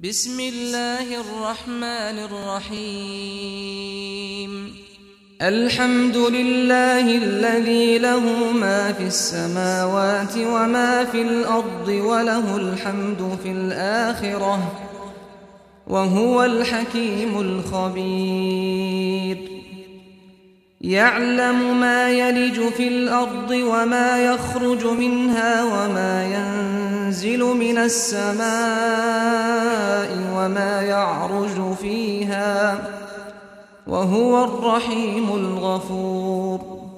بسم الله الرحمن الرحيم. الحمد لله الذي له ما في السماوات وما في الأرض وله الحمد في الآخرة وهو الحكيم الخبير. يعلم ما يلج في الأرض وما يخرج منها وما ينزل من السماء وما يعرج فيها وهو الرحيم الغفور.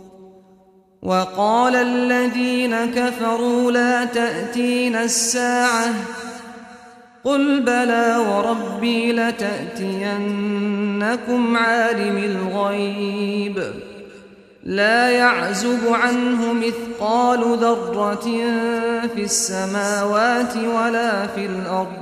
وقال الذين كفروا لا تأتينا الساعة قل بلى وربي لتأتينكم عالم الغيب لا يعزب عنه مثقال ذرة في السماوات ولا في الأرض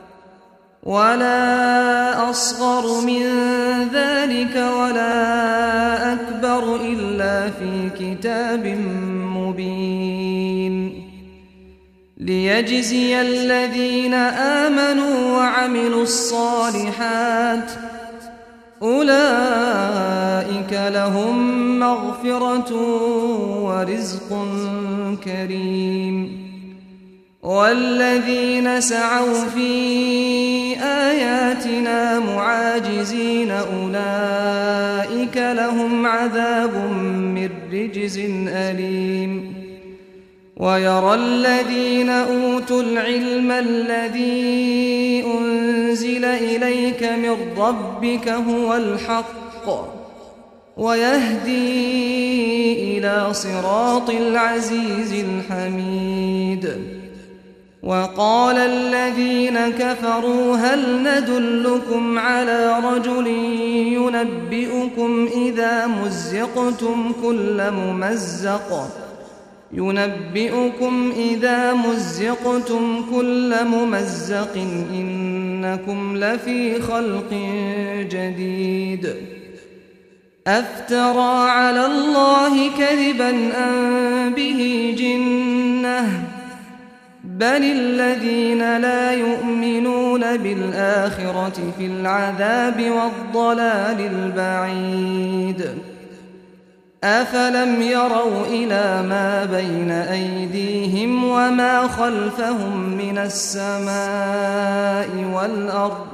ولا أصغر من ذلك ولا أكبر إلا في كتاب مبين. ليجزي الذين آمنوا وعملوا الصالحات أولئك لهم مغفرة ورزق كريم. والذين سعوا في آياتنا معاجزين أولئك لهم عذاب من رجز أليم. ويرى الذين أوتوا العلم الذي أنزل إليك من ربك هو الحق ويهدي إلى صراط العزيز الحميد. وقال الذين كفروا هل ندلكم على رجل ينبئكم إذا مزقتم كل ممزق إنكم لفي خلق جديد. أفترى على الله كذبا أم به جنة بل الذين لا يؤمنون بالآخرة في العذاب والضلال البعيد. أفلم يروا إلى ما بين أيديهم وما خلفهم من السماء والأرض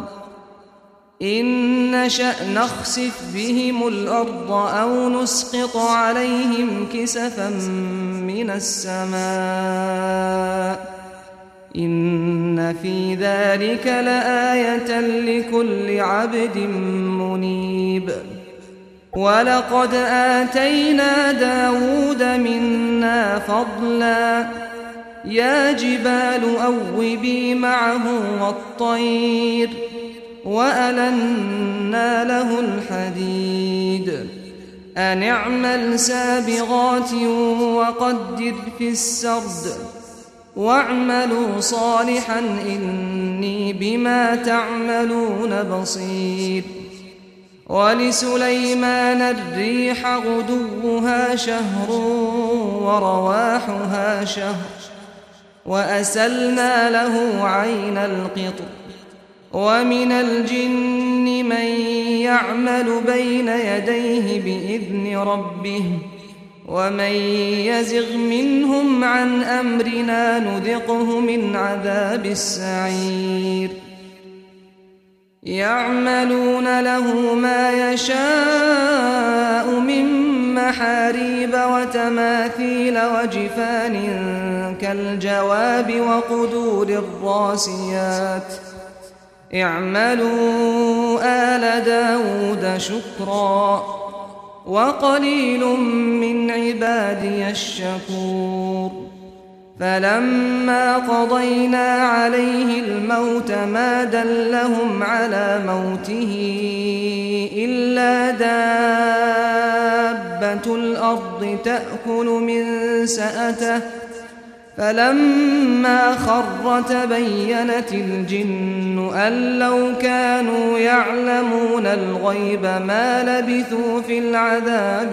إن نشأ نخسف بهم الأرض أو نسقط عليهم كسفا من السماء إن في ذلك لآية لكل عبد منيب. ولقد آتينا داود منا فضلا يا جبال أوبي معه والطير وألنا له الحديد أن اعمل سابغات وقدر في السرد واعملوا صالحا إني بما تعملون بصير. ولسليمان الريح غدوها شهر ورواحها شهر وأسلنا له عين القطر. ومن الجن من يعمل بين يديه بإذن ربه ومن يزغ منهم عن أمرنا نذقه من عذاب السعير. يعملون له ما يشاء من محاريب وتماثيل وجفان كالجواب وقدور الراسيات اعملوا آل داود شكرا وقليل من عبادي الشكور. فلما قضينا عليه الموت ما دلهم على موته إلا دابة الأرض تأكل من سأته فلما خر تبينت الجن أن لو كانوا يعلمون الغيب ما لبثوا في العذاب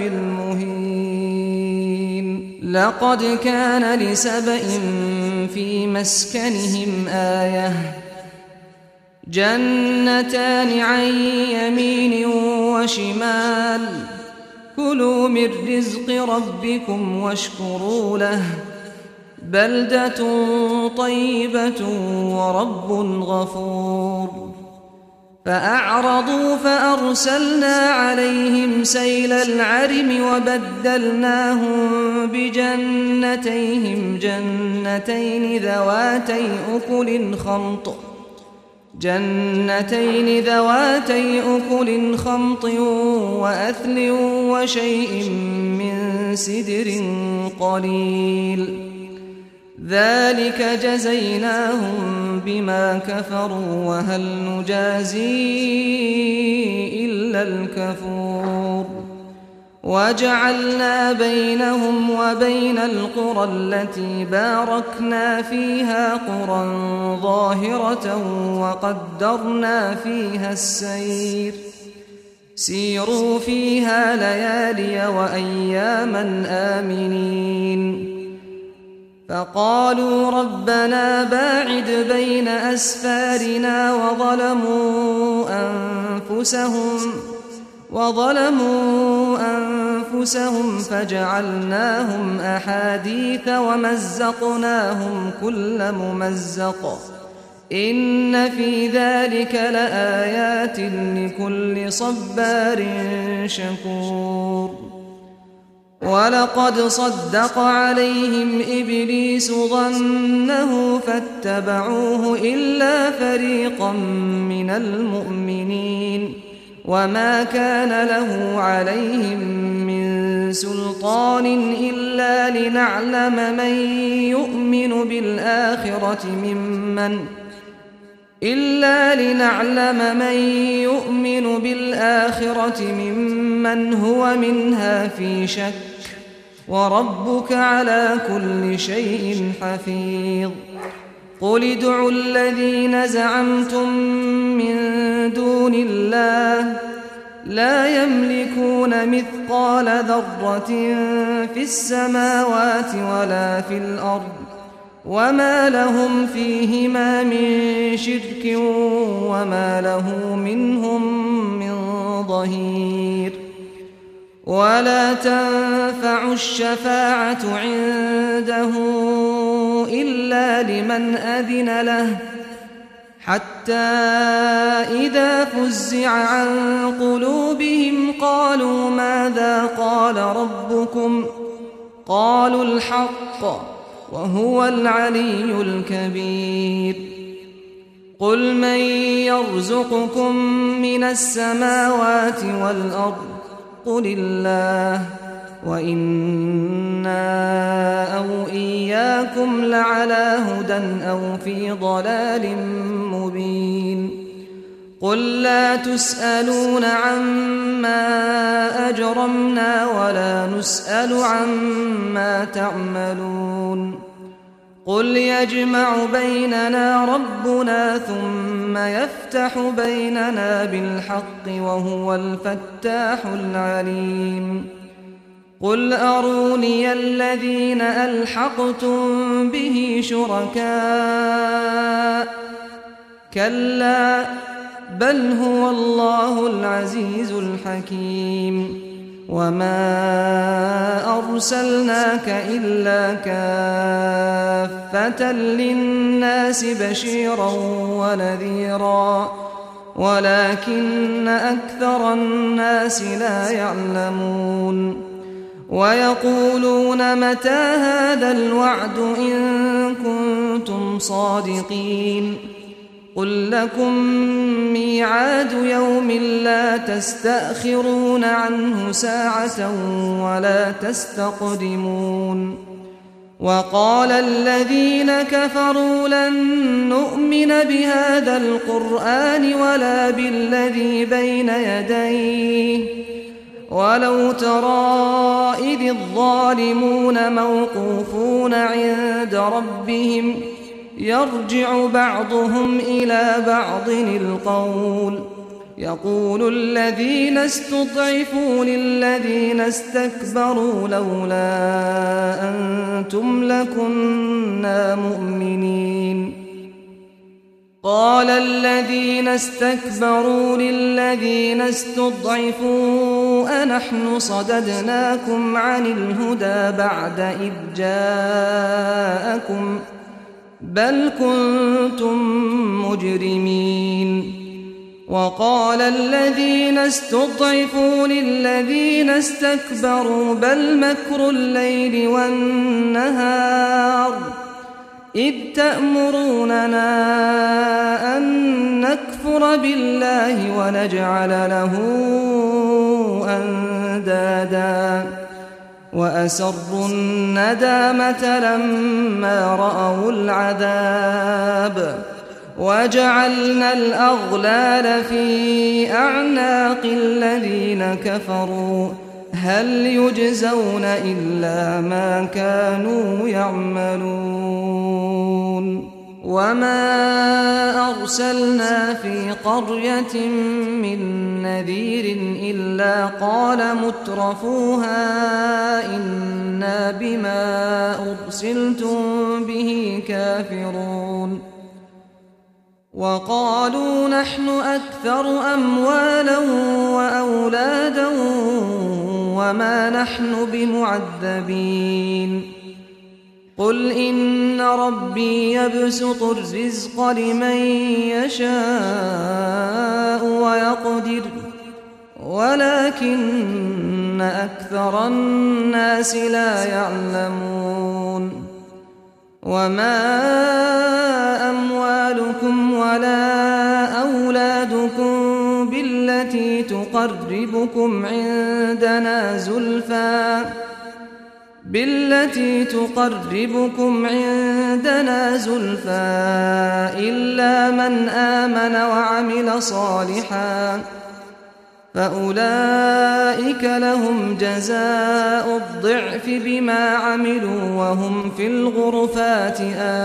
المهين. لقد كان لسبإ في مسكنهم آية جنتان عن يمين وشمال كلوا من رزق ربكم واشكروا له بلدة طيبة ورب غفور فأعرضوا فأرسلنا عليهم سيل العرم وبدلناهم بجنتيهم جنتين ذواتي أكل خمط وأثل وشيء من سدر قليل ذلك جزيناهم بما كفروا وهل نجازي إلا الكفور وجعلنا بينهم وبين القرى التي باركنا فيها قرى ظاهرة وقدرنا فيها السير سيروا فيها ليالي وأياما آمنين فقالوا ربنا باعد بين أسفارنا وظلموا أنفسهم فجعلناهم أحاديث ومزقناهم كل ممزق إن في ذلك لآيات لكل صبار شكور ولقد صدق عليهم إبليس ظنه فاتبعوه إلا فريقا من المؤمنين وما كان له عليهم من سلطان إلا لنعلم من يؤمن بالآخرة ممن هو منها في شك وربك على كل شيء حفيظ قل ادعوا الذين زعمتم من دون الله لا يملكون مثقال ذرة في السماوات ولا في الأرض وما لهم فيهما من شرك وما له منهم من ظهير ولا تنفع الشفاعة عنده إلا لمن أذن له حتى إذا فزع عن قلوبهم قالوا ماذا قال ربكم قالوا الحق وهو العلي الكبير قل من يرزقكم من السماوات والأرض قل الله وإنا أو إياكم لعلى هدى أو في ضلال مبين قل لا تسألون عما أجرمنا ولا نسأل عما تعملون قل يجمع بيننا ربنا ثم يفتح بيننا بالحق وهو الفتاح العليم قل أروني الذين ألحقتم به شركاء كلا بل هو الله العزيز الحكيم وما أرسلناك إلا كافة للناس بشيرا ونذيرا ولكن أكثر الناس لا يعلمون ويقولون متى هذا الوعد إن كنتم صادقين قل لكم ميعاد يوم لا تستأخرون عنه ساعة ولا تستقدمون وقال الذين كفروا لن نؤمن بهذا القرآن ولا بالذي بين يديه ولو ترى إذ الظالمون موقوفون عند ربهم يرجع بعضهم إلى بعض القول يقول الذين استضعفوا للذين استكبروا لولا أنتم لكنا مؤمنين قال الذين استكبروا للذين استضعفوا أنحن صددناكم عن الهدى بعد إذ جاءكم بل كنتم مجرمين وقال الذين استضعفوا للذين استكبروا بل مكر الليل والنهار إذ تأمروننا أن نكفر بالله ونجعل له أندادا وأسروا الندامة لما رأوا العذاب وجعلنا الأغلال في أعناق الذين كفروا هل يجزون إلا ما كانوا يعملون وما أرسلنا في قرية من نذير إلا قال مترفوها إنا بما أرسلتم به كافرون وقالوا نحن أكثر أموالا وأولادا وما نحن بمعذبين قل إن ربي يبسط الرزق لمن يشاء ويقدر ولكن أكثر الناس لا يعلمون وما أموالكم ولا أولادكم بالتي تقربكم عندنا زلفى إلا من آمن وعمل صالحا فأولئك لهم جزاء الضعف بما عملوا وهم في الغرفات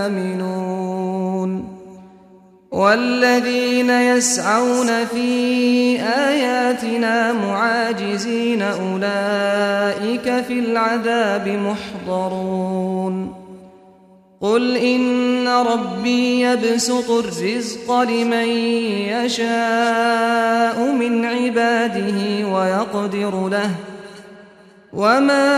آمنون والذين يسعون في آياتنا معاجزين أولئك في العذاب محضرون قل إن ربي يبسط الرزق لمن يشاء من عباده ويقدر له وما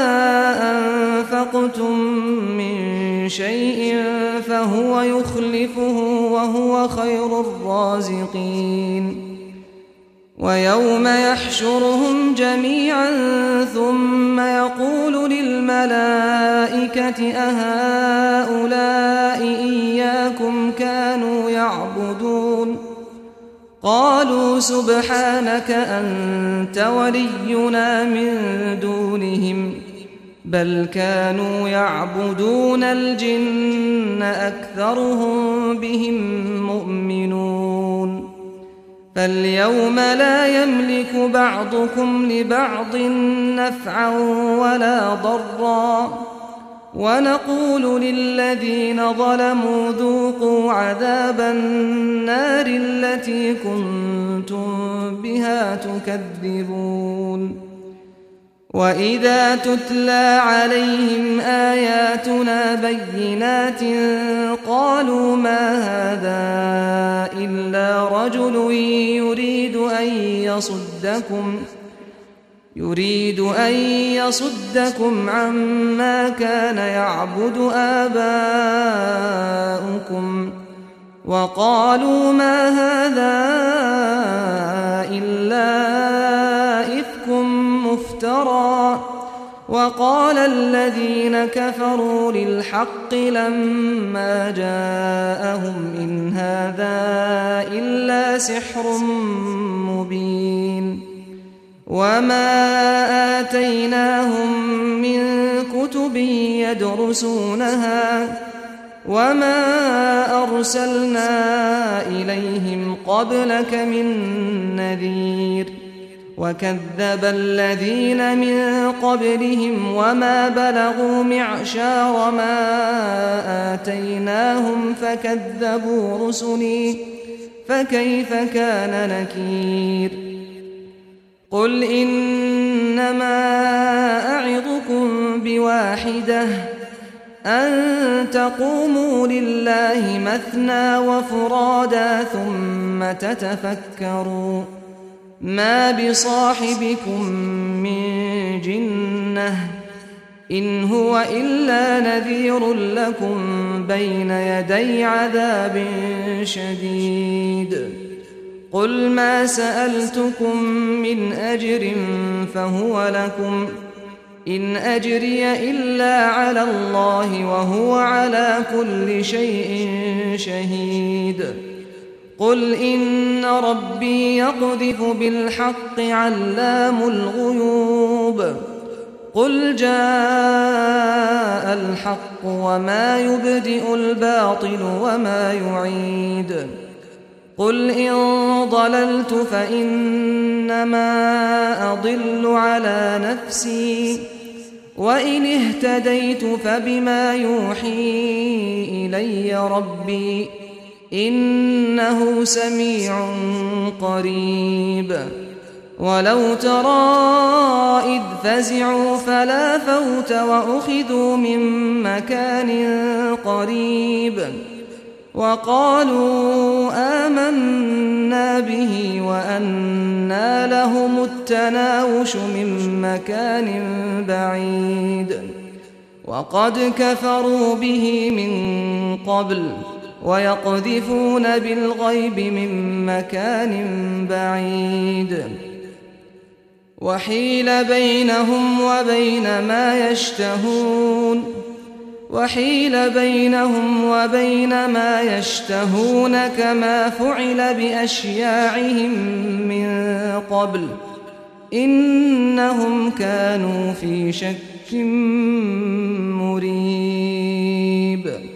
أنفقتم من شيء فهو يخلفه وهو خير الرازقين ويوم يحشرهم جميعا ثم يقول للملائكة أهؤلاء إياكم كانوا يعبدون قالوا سبحانك أنت ولينا من دونهم بل كانوا يعبدون الجن أكثرهم بهم مؤمنون فاليوم لا يملك بعضكم لبعض نفعا ولا ضرا ونقول للذين ظلموا ذوقوا عذاب النار التي كنتم بها تكذبون وإذا تتلى عليهم آياتنا بينات قالوا ما هذا إلا رجل يريد أن يصدكم عما كان يعبد آباؤكم وقالوا ما هذا إلا إفك مفترى وقال الذين كفروا للحق لما جاءهم إن هذا إلا سحر مبين وما آتيناهم من كتب يدرسونها وما أرسلنا إليهم قبلك من نذير وكذب الذين من قبلهم وما بلغوا معشار ما آتيناهم فكذبوا رسلي فكيف كان نكير قل إنما أعظكم بواحدة أن تقوموا لله مثنى وفرادا ثم تتفكروا ما بصاحبكم من جنة إن هو إلا نذير لكم بين يدي عذاب شديد قل ما سألتكم من أجر فهو لكم إن أجري إلا على الله وهو على كل شيء شهيد قل إن ربي يقذف بالحق علام الغيوب قل جاء الحق وما يبدئ الباطل وما يعيد قل إن ضللت فإنما أضل على نفسي وإن اهتديت فبما يوحي إلي ربي إنه سميع قريب ولو ترى إذ فزعوا فلا فوت وأخذوا من مكان قريب وقالوا آمنا به وأنى لهم التناوش من مكان بعيد وقد كفروا به من قبل ويقذفون بالغيب من مكان بعيد وحيل بينهم وبين ما يشتهون كما فعل بأشياعهم من قبل إنهم كانوا في شك مريب